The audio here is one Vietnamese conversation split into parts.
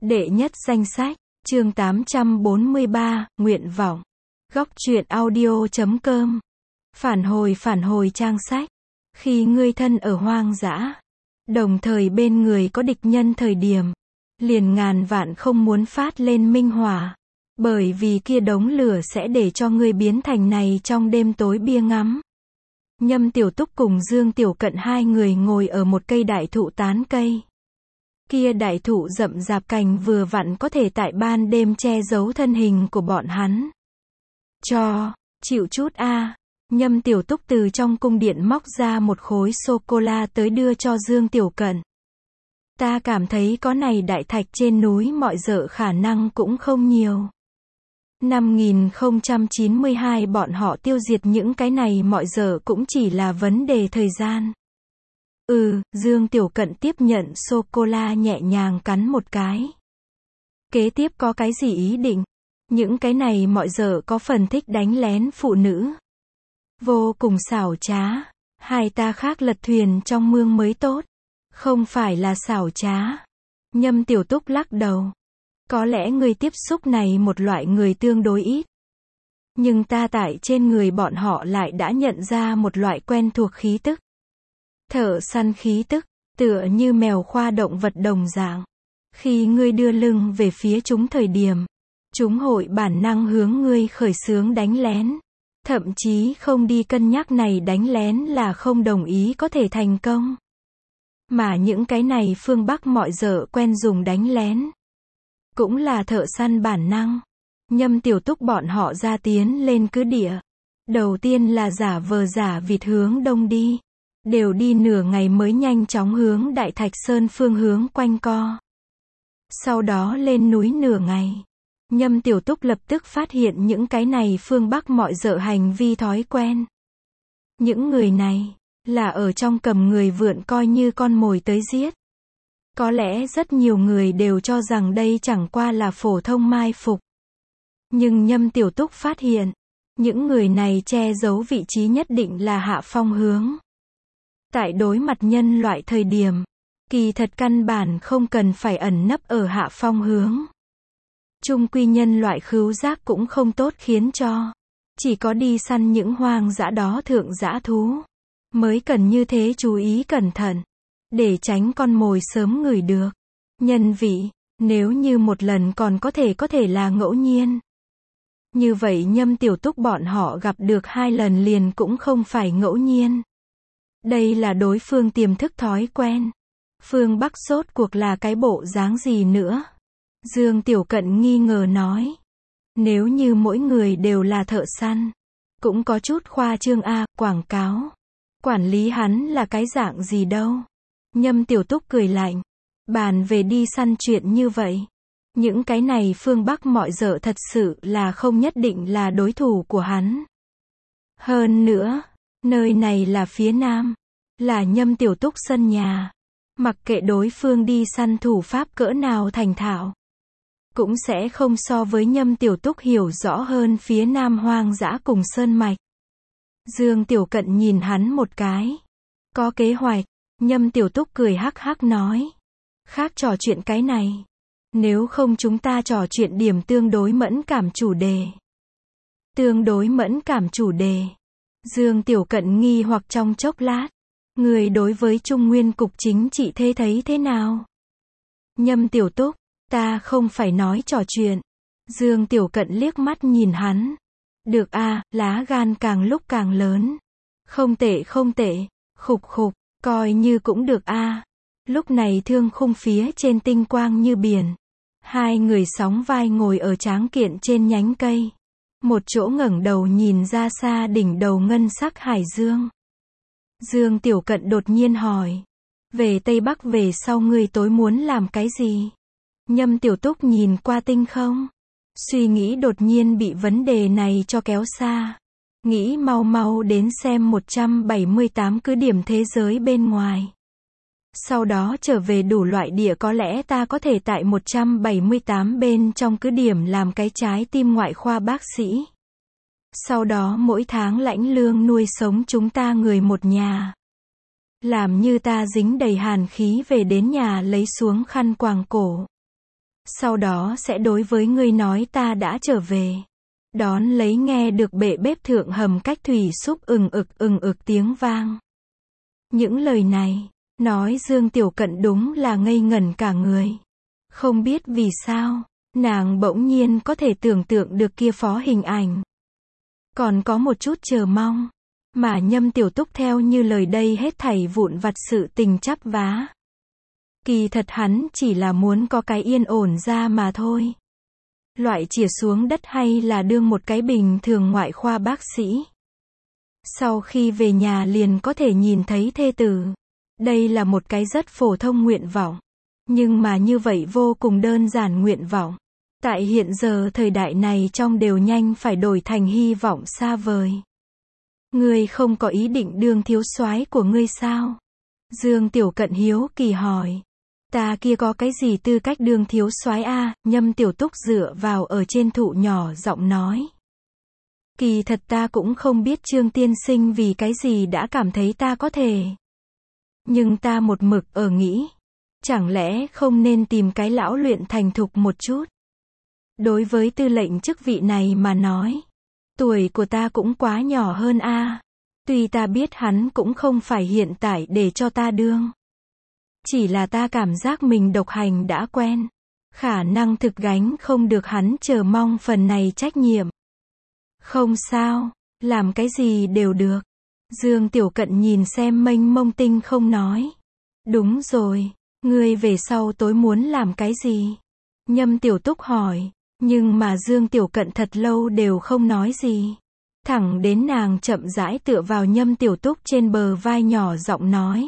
Đệ nhất danh sách, chương 843, nguyện vọng. Góc truyện audio.com. Phản hồi trang sách. Khi ngươi thân ở hoang dã, đồng thời bên người có địch nhân thời điểm, liền ngàn vạn không muốn phát lên minh hỏa, bởi vì kia đống lửa sẽ để cho ngươi biến thành này trong đêm tối bia ngắm. Nhâm Tiểu Túc cùng Dương Tiểu Cận hai người ngồi ở một cây đại thụ tán cây. Kia đại thụ rậm rạp cành vừa vặn có thể tại ban đêm che giấu thân hình của bọn hắn. Chịu chút a. Nhâm Tiểu Túc từ trong cung điện móc ra một khối sô-cô-la tới đưa cho Dương Tiểu Cận. Ta cảm thấy có này đại thạch trên núi mọi dợ khả năng cũng không nhiều. 5092 bọn họ tiêu diệt những cái này mọi dợ cũng chỉ là vấn đề thời gian. Dương Tiểu Cận tiếp nhận sô-cô-la nhẹ nhàng cắn một cái. Kế tiếp có cái gì ý định? Những cái này mọi dợ có phần thích đánh lén phụ nữ. Vô cùng xảo trá. Hai ta khác lật thuyền trong mương mới tốt. Không phải là xảo trá. Nhâm Tiểu Túc lắc đầu. Có lẽ người tiếp xúc này một loại người tương đối ít. Nhưng ta tại trên người bọn họ lại đã nhận ra một loại quen thuộc khí tức. Thợ săn khí tức, tựa như mèo khoa động vật đồng dạng. Khi ngươi đưa lưng về phía chúng thời điểm, chúng hội bản năng hướng ngươi khởi xướng đánh lén. Thậm chí không đi cân nhắc này đánh lén là không đồng ý có thể thành công. Mà những cái này phương Bắc mọi dợ quen dùng đánh lén. Cũng là thợ săn bản năng. Nhâm Tiểu Túc bọn họ ra tiến lên cứ địa. Đầu tiên là giả vờ giả vịt hướng đông đi. Đều đi nửa ngày mới nhanh chóng hướng Đại Thạch Sơn phương hướng quanh co. Sau đó lên núi nửa ngày. Nhâm Tiểu Túc lập tức phát hiện những cái này phương Bắc mọi dợ hành vi thói quen. Những người này, là ở trong cầm người vượn coi như con mồi tới giết. Có lẽ rất nhiều người đều cho rằng đây chẳng qua là phổ thông mai phục. Nhưng Nhâm Tiểu Túc phát hiện, những người này che giấu vị trí nhất định là hạ phong hướng. Tại đối mặt nhân loại thời điểm, kỳ thật căn bản không cần phải ẩn nấp ở hạ phong hướng. Chung quy nhân loại khứu giác cũng không tốt khiến cho, chỉ có đi săn những hoang dã đó thượng dã thú, mới cần như thế chú ý cẩn thận, để tránh con mồi sớm ngửi được. Nhân vị, nếu như một lần còn có thể là ngẫu nhiên. Như vậy Nhâm Tiểu Túc bọn họ gặp được 2 lần liền cũng không phải ngẫu nhiên. Đây là đối phương tiềm thức thói quen. Phương Bắc sốt cuộc là cái bộ dáng gì nữa? Dương Tiểu Cận nghi ngờ nói. Nếu như mỗi người đều là thợ săn, cũng có chút khoa trương a, quảng cáo. Quản lý hắn là cái dạng gì đâu? Nhâm Tiểu Túc cười lạnh. Bàn về đi săn chuyện như vậy. Những cái này phương Bắc mọi dợ thật sự là không nhất định là đối thủ của hắn. Hơn nữa, nơi này là phía Nam, là Nhâm Tiểu Túc sân nhà. Mặc kệ đối phương đi săn thủ pháp cỡ nào thành thạo, cũng sẽ không so với Nhâm Tiểu Túc hiểu rõ hơn phía Nam hoang dã cùng sơn mạch. Dương Tiểu Cận nhìn hắn một cái. Có kế hoạch. Nhâm Tiểu Túc cười hắc hắc nói. Khác trò chuyện cái này. Nếu không chúng ta trò chuyện điểm tương đối mẫn cảm chủ đề. Tương đối mẫn cảm chủ đề. Dương Tiểu Cận nghi hoặc trong chốc lát. Người đối với Trung Nguyên cục chính trị thế thấy thế nào? Nhâm Tiểu Túc, ta không phải nói trò chuyện. Dương Tiểu Cận liếc mắt nhìn hắn. Được a, lá gan càng lúc càng lớn. Không tệ, khục, coi như cũng được a. Lúc này thương khung phía trên tinh quang như biển. Hai người sóng vai ngồi ở tráng kiện trên nhánh cây. Một chỗ ngẩng đầu nhìn ra xa đỉnh đầu ngân sắc hải dương. Dương Tiểu Cận đột nhiên hỏi. Về Tây Bắc về sau ngươi tối muốn làm cái gì? Nhâm Tiểu Túc nhìn qua tinh không. Suy nghĩ đột nhiên bị vấn đề này cho kéo xa. Nghĩ mau đến xem 178 cứ điểm thế giới bên ngoài. Sau đó trở về đủ loại địa có lẽ ta có thể tại 178 bên trong cứ điểm làm cái trái tim ngoại khoa bác sĩ. Sau đó mỗi tháng lãnh lương nuôi sống chúng ta người một nhà. Làm như ta dính đầy hàn khí về đến nhà lấy xuống khăn quàng cổ. Sau đó sẽ đối với ngươi nói ta đã trở về. Đón lấy nghe được bệ bếp thượng hầm cách thủy súp ừng ực tiếng vang. Những lời này, nói Dương Tiểu Cận đúng là ngây ngẩn cả người. Không biết vì sao, nàng bỗng nhiên có thể tưởng tượng được kia phó hình ảnh. Còn có một chút chờ mong, mà Nhâm Tiểu Túc theo như lời đây hết thảy vụn vặt sự tình chắp vá. Kỳ thật hắn chỉ là muốn có cái yên ổn ra mà thôi. Loại chìa xuống đất hay là đương một cái bình thường ngoại khoa bác sĩ. Sau khi về nhà liền có thể nhìn thấy thê tử. Đây là một cái rất phổ thông nguyện vọng. Nhưng mà như vậy vô cùng đơn giản nguyện vọng. Tại hiện giờ thời đại này trong đều nhanh phải đổi thành hy vọng xa vời. Ngươi không có ý định đương thiếu soái của ngươi sao? Dương Tiểu Cận hiếu kỳ hỏi. Ta kia có cái gì tư cách đương thiếu soái a? Nhâm Tiểu Túc dựa vào ở trên thụ nhỏ giọng nói. Kỳ thật ta cũng không biết Trương tiên sinh vì cái gì đã cảm thấy ta có thể. Nhưng ta một mực ở nghĩ. Chẳng lẽ không nên tìm cái lão luyện thành thục một chút? Đối với tư lệnh chức vị này mà nói. Tuổi của ta cũng quá nhỏ hơn a. Tuy ta biết hắn cũng không phải hiện tại để cho ta đương. Chỉ là ta cảm giác mình độc hành đã quen. Khả năng thực gánh không được hắn chờ mong phần này trách nhiệm. Không sao, làm cái gì đều được. Dương Tiểu Cận nhìn xem mênh mông tinh không nói. Đúng rồi, ngươi về sau tối muốn làm cái gì? Nhâm Tiểu Túc hỏi, nhưng mà Dương Tiểu Cận thật lâu đều không nói gì. Thẳng đến nàng chậm rãi tựa vào Nhâm Tiểu Túc trên bờ vai nhỏ giọng nói.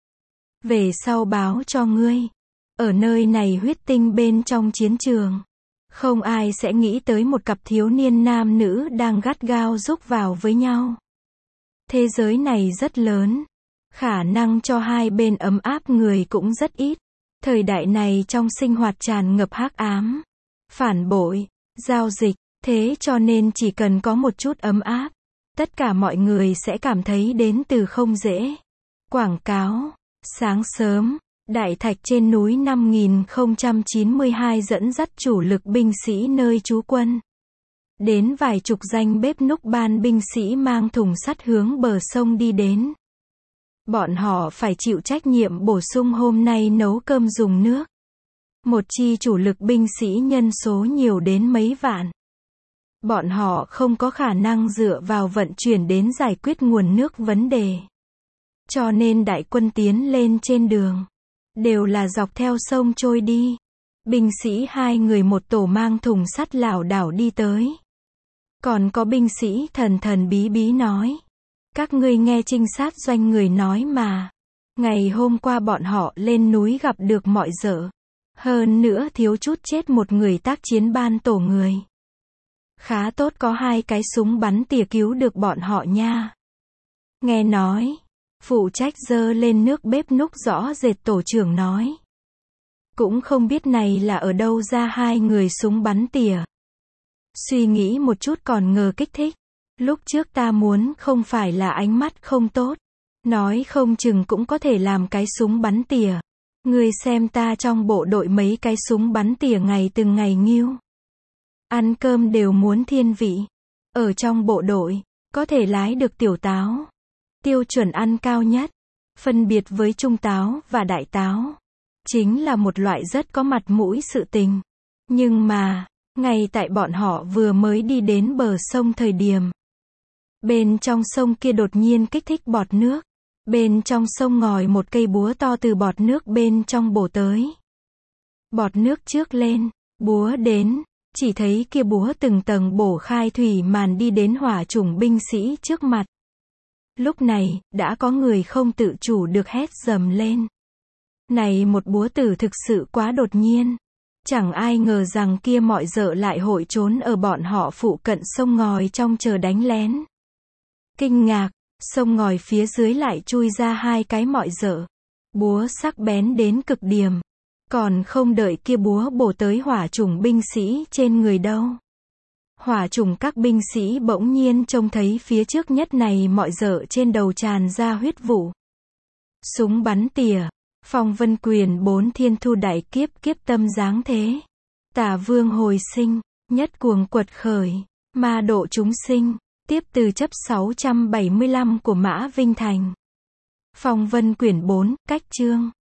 Về sau báo cho ngươi. Ở nơi này huyết tinh bên trong chiến trường. Không ai sẽ nghĩ tới một cặp thiếu niên nam nữ đang gắt gao rúc vào với nhau. Thế giới này rất lớn. Khả năng cho hai bên ấm áp người cũng rất ít. Thời đại này trong sinh hoạt tràn ngập hắc ám. Phản bội, giao dịch. Thế cho nên chỉ cần có một chút ấm áp. Tất cả mọi người sẽ cảm thấy đến từ không dễ. Quảng cáo. Sáng sớm, Đại Thạch trên núi 5092 dẫn dắt chủ lực binh sĩ nơi trú quân. Đến vài chục danh bếp núc ban binh sĩ mang thùng sắt hướng bờ sông đi đến. Bọn họ phải chịu trách nhiệm bổ sung hôm nay nấu cơm dùng nước. Một chi chủ lực binh sĩ nhân số nhiều đến mấy vạn. Bọn họ không có khả năng dựa vào vận chuyển đến giải quyết nguồn nước vấn đề. Cho nên đại quân tiến lên trên đường. Đều là dọc theo sông trôi đi. Binh sĩ hai người một tổ mang thùng sắt lảo đảo đi tới. Còn có binh sĩ thần thần bí bí nói. Các ngươi nghe trinh sát doanh người nói mà. Ngày hôm qua bọn họ lên núi gặp được mọi dở. Hơn nữa thiếu chút chết một người tác chiến ban tổ người. Khá tốt có hai cái súng bắn tỉa cứu được bọn họ nha. Nghe nói. Phụ trách dơ lên nước bếp núc rõ rệt tổ trưởng nói. Cũng không biết này là ở đâu ra hai người súng bắn tỉa. Suy nghĩ một chút còn ngờ kích thích. Lúc trước ta muốn không phải là ánh mắt không tốt. Nói không chừng cũng có thể làm cái súng bắn tỉa. Ngươi xem ta trong bộ đội mấy cái súng bắn tỉa ngày từng ngày nghiêu. Ăn cơm đều muốn thiên vị. Ở trong bộ đội, có thể lái được tiểu táo. Tiêu chuẩn ăn cao nhất, phân biệt với trung táo và đại táo, chính là một loại rất có mặt mũi sự tình. Nhưng mà, ngay tại bọn họ vừa mới đi đến bờ sông thời điểm, bên trong sông kia đột nhiên kích thích bọt nước. Bên trong sông ngòi một cây búa to từ bọt nước bên trong bổ tới. Bọt nước trước lên, búa đến, chỉ thấy kia búa từng tầng bổ khai thủy màn đi đến hỏa chủng binh sĩ trước mặt. Lúc này, đã có người không tự chủ được hét dầm lên. Này một búa tử thực sự quá đột nhiên. Chẳng ai ngờ rằng kia mọi dợ lại hội trốn ở bọn họ phụ cận sông ngòi trong chờ đánh lén. Kinh ngạc, sông ngòi phía dưới lại chui ra hai cái mọi dợ. Búa sắc bén đến cực điểm. Còn không đợi kia búa bổ tới hỏa chủng binh sĩ trên người đâu. Hỏa chủng các binh sĩ bỗng nhiên trông thấy phía trước nhất này mọi dợ trên đầu tràn ra huyết vụ. Súng bắn tỉa, phong vân quyền 4 thiên thu đại kiếp kiếp tâm dáng thế. Tả vương hồi sinh, nhất cuồng quật khởi, ma độ chúng sinh. Tiếp từ chấp 675 của Mã Vinh Thành. Phong Vân quyển 4, cách chương.